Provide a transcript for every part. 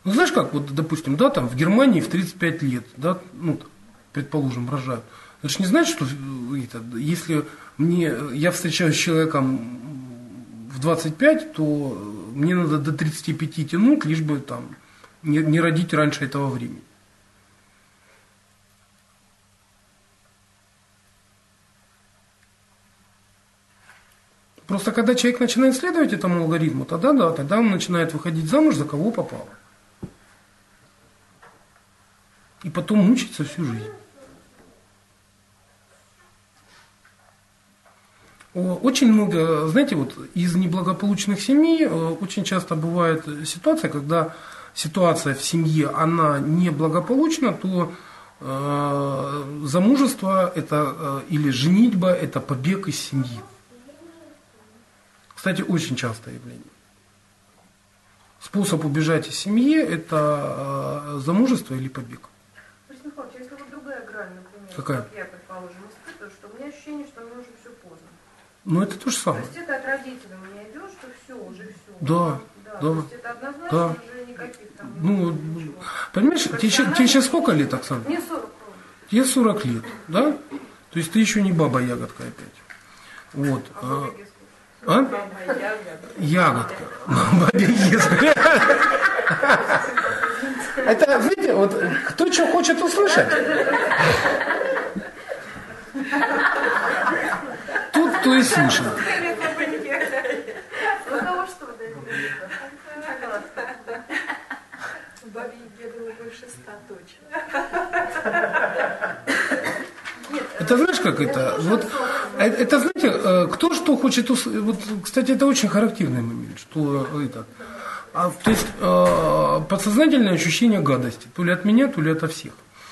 Ну, знаешь как, вот, допустим, да, там в Германии в 35 лет, да, ну, предположим, рожают. Это же не значит, что если я встречаюсь с человеком в 25, то мне надо до 35 тянуть, лишь бы там не родить раньше этого времени. Просто когда человек начинает следовать этому алгоритму, тогда да, тогда он начинает выходить замуж за кого попало. И потом мучиться всю жизнь. Очень много, знаете, вот из неблагополучных семей очень часто бывает ситуация, когда ситуация в семье, она неблагополучна, то замужество это, или женитьба это побег из семьи. Кстати, очень частое явление. Способ убежать из семьи это замужество или побег. Борис Михайлович, если вот другая грань, например, какая? Как я, предположим, испытываю, что у меня ощущение, что мне уже все поздно. Ну, это то же самое. То есть это от родителей у меня идет, что все, уже все. Да. То есть это однозначно уже никаких там... Ну, понимаешь, тебе сейчас сколько лет, Оксана? Мне 40. Тебе 40 лет, да? То есть ты еще не баба-ягодка опять. Вот. Ягодка. Баба-ягодка. Это, знаете, вот кто что хочет услышать? Тут кто и слышит. Это знаешь, как это? Вот, это, знаете, кто что хочет услышать. Вот, кстати, это очень характерный момент, что это. То есть подсознательное ощущение гадости. То ли от меня, то ли от всех.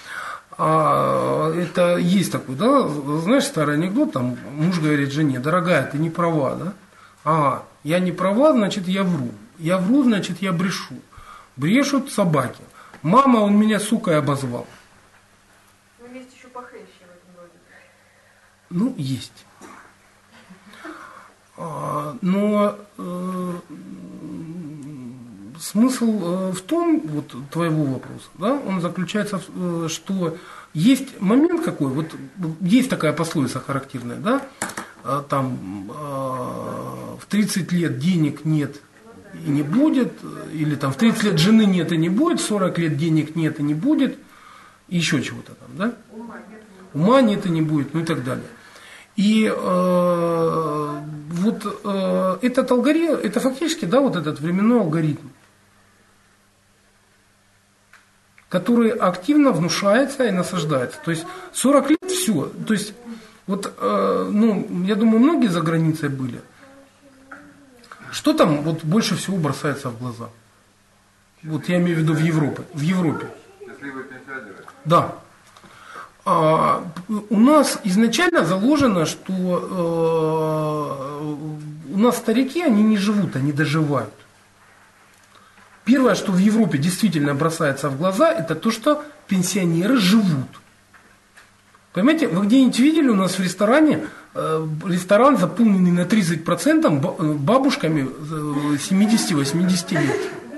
Это есть такой, да? Знаешь, старый анекдот, там муж говорит жене: дорогая, ты не права, да? Ага, я не права, значит, я вру. Я вру, значит, я брешу. Брешут собаки. Мама, он меня сукой обозвал. Ну, есть еще похлеще в этом роде. Ну, есть. Но смысл в том, вот твоего вопроса, да, он заключается в, что есть момент какой, вот есть такая пословица характерная, да, там в 30 лет денег нет и не будет, или там в 30 лет жены нет и не будет, в 40 лет денег нет и не будет, и еще чего-то там, да? Ума нет и не будет, ну и так далее. И вот этот алгоритм, это фактически, да, вот этот временной алгоритм, который активно внушается и насаждается. То есть 40 лет все. То есть, вот, ну, я думаю, многие за границей были. Что там вот больше всего бросается в глаза? Вот я имею в виду в Европе. В Европе. Счастливые пенсионеры. Да. У нас изначально заложено, что у нас старики, они не живут, они доживают. Первое, что в Европе действительно бросается в глаза, это то, что пенсионеры живут. Понимаете, вы где-нибудь видели у нас в ресторане, ресторан заполненный на 30% бабушками 70-80 лет.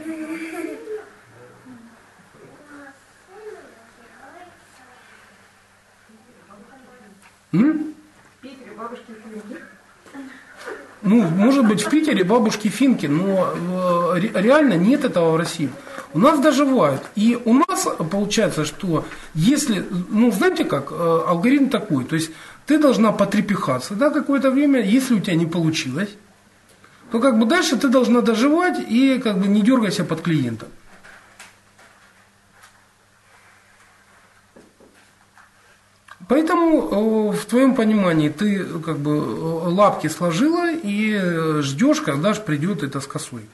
Ну, может быть, в Питере бабушки финки, но реально нет этого в России. У нас доживают. И у нас получается, что если, ну, знаете как, алгоритм такой, то есть ты должна потрепихаться, да, какое-то время, если у тебя не получилось, то как бы дальше ты должна доживать и как бы не дергайся под клиента. Поэтому в твоем понимании ты как бы лапки сложила и ждешь, когда же придет это с косой.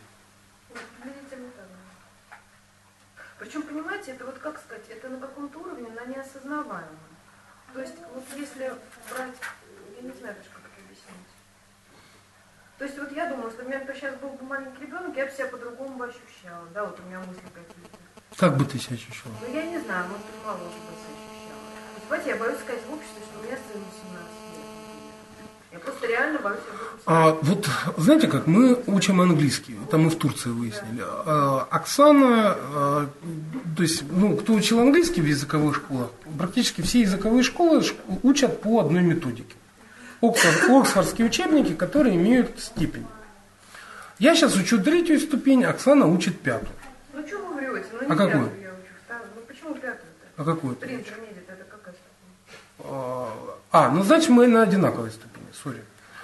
Причем, понимаете, это вот как сказать, это на каком-то уровне, на неосознаваемом. То есть, вот если брать, я не знаю даже, как это объяснить. То есть, вот я думаю, если у меня сейчас был бы маленький ребенок, я бы себя по-другому бы ощущала. Да, вот у меня мысли какие-то. Как бы ты себя ощущала? Ну, я не знаю, может, мало бы себя ощущала. Понимаете, я боюсь сказать в обществе, что у меня сын 18 лет. Я просто реально во всем. Вот знаете как, мы учим английский, это мы в Турции выяснили. Оксана, то есть, кто учил английский в языковых школах, практически все языковые школы учат по одной методике. Оксфордские учебники, которые имеют степень. Я сейчас учу 3-ю ступень, Оксана учит 5-ю. Ну что вы врете? Ну не А какую? 5-ю я учу, 2-ю. Ну почему 5-ю-то? А какую? Интермедиат, это какая ступень? Значит мы на одинаковой ступени, сори.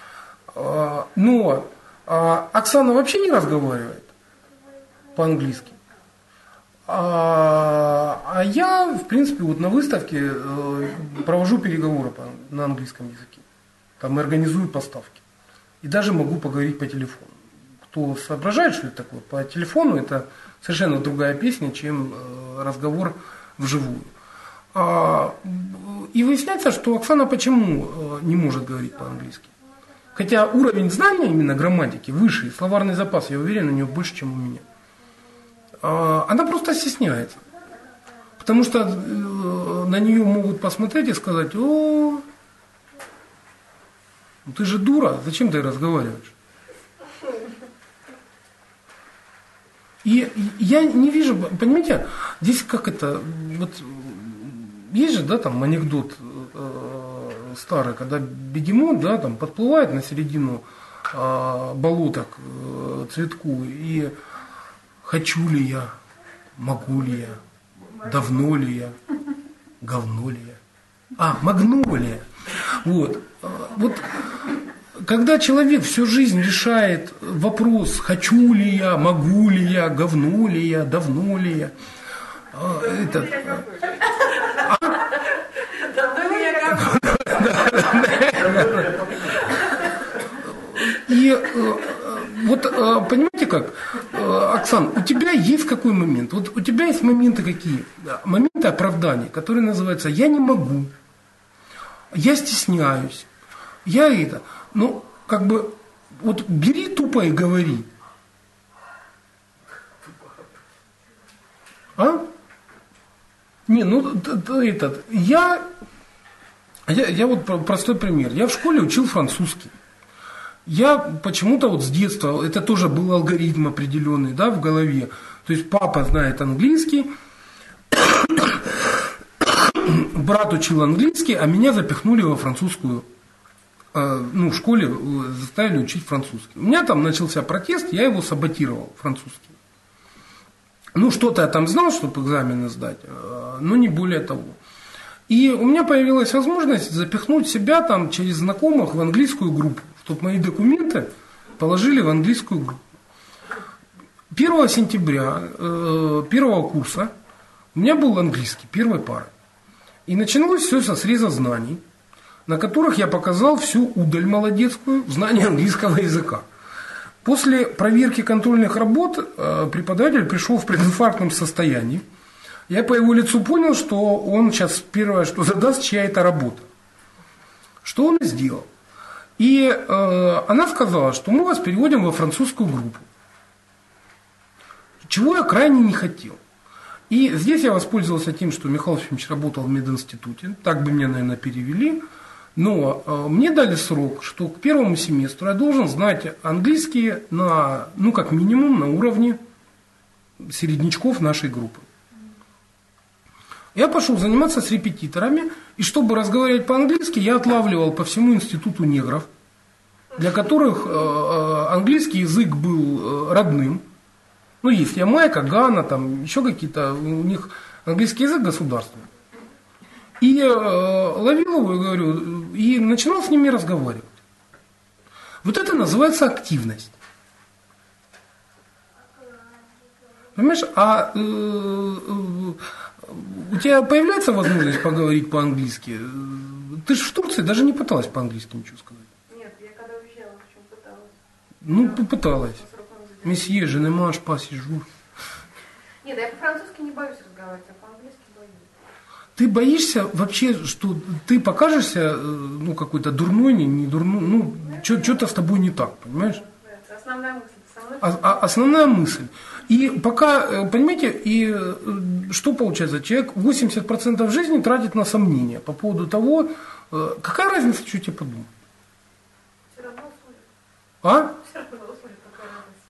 Но Оксана вообще не разговаривает по-английски. А я, в принципе, вот на выставке провожу переговоры на английском языке. Там организую поставки. И даже могу поговорить по телефону. Кто соображает, что это такое, по телефону это совершенно другая песня, чем разговор вживую. И выясняется, что Оксана почему не может говорить по-английски. Хотя уровень знания именно грамматики выше, словарный запас, я уверен, у нее больше, чем у меня. Она просто стесняется. Потому что на нее могут посмотреть и сказать: о, ты же дура, зачем ты разговариваешь? И я не вижу, понимаете, здесь как это, вот есть же, да, там анекдот старый, когда бегемот, да, там подплывает на середину болота к цветку и хочу ли я, могу ли я, давно ли я, говно ли я, магнолия. Вот. Когда человек всю жизнь решает вопрос, хочу ли я, могу ли я, говно ли я, давно ли я, И вот понимаете как, Оксан, у тебя есть какой момент? Вот у тебя есть моменты какие? Моменты оправдания, которые называются «я не могу», «я стесняюсь», «я это». Ну, как бы, вот бери тупо и говори. Не, я вот простой пример. Я в школе учил французский. Я почему-то вот с детства, это тоже был алгоритм определенный, да, в голове. То есть папа знает английский, брат учил английский, а меня запихнули во французскую. В школе заставили учить французский. У меня там начался протест, я его саботировал, французский. Что-то я там знал, чтобы экзамены сдать, но не более того. И у меня появилась возможность запихнуть себя там через знакомых в английскую группу, чтобы мои документы положили в английскую группу. 1 сентября первого курса у меня был английский, первой пары. И начиналось все со среза знаний, на которых я показал всю удаль молодецкую в знании английского языка. После проверки контрольных работ преподаватель пришел в прединфарктном состоянии. Я по его лицу понял, что он сейчас первое, что задаст, чья это работа. Что он и сделал. И она сказала, что мы вас переводим во французскую группу. Чего я крайне не хотел. И здесь я воспользовался тем, что Михаил Ефимович работал в мединституте. Так бы меня, наверное, перевели. Но мне дали срок, что к первому семестру я должен знать английский на, как минимум, на уровне середнячков нашей группы. Я пошел заниматься с репетиторами, и чтобы разговаривать по-английски, я отлавливал по всему институту негров, для которых английский язык был родным. Есть Ямайка, Гана, там еще какие-то, у них английский язык государственный. И ловил его, и говорю, и начинал с ними разговаривать. Вот это называется активность. Понимаешь, у тебя появляется возможность поговорить по-английски? Ты же в Турции даже не пыталась по-английски ничего сказать. Нет, я когда уезжала, почему пыталась. Попыталась. Месье, je ne mange pas si jour. Нет, я по-французски не боюсь разговаривать, а по-английски боюсь. Ты боишься вообще, что ты покажешься, какой-то дурной, не дурной, что-то с тобой не так, понимаешь? Это основная мысль. Основная мысль. И пока, понимаете, и что получается? Человек 80% жизни тратит на сомнения по поводу того, какая разница, что тебе подумают. А? Все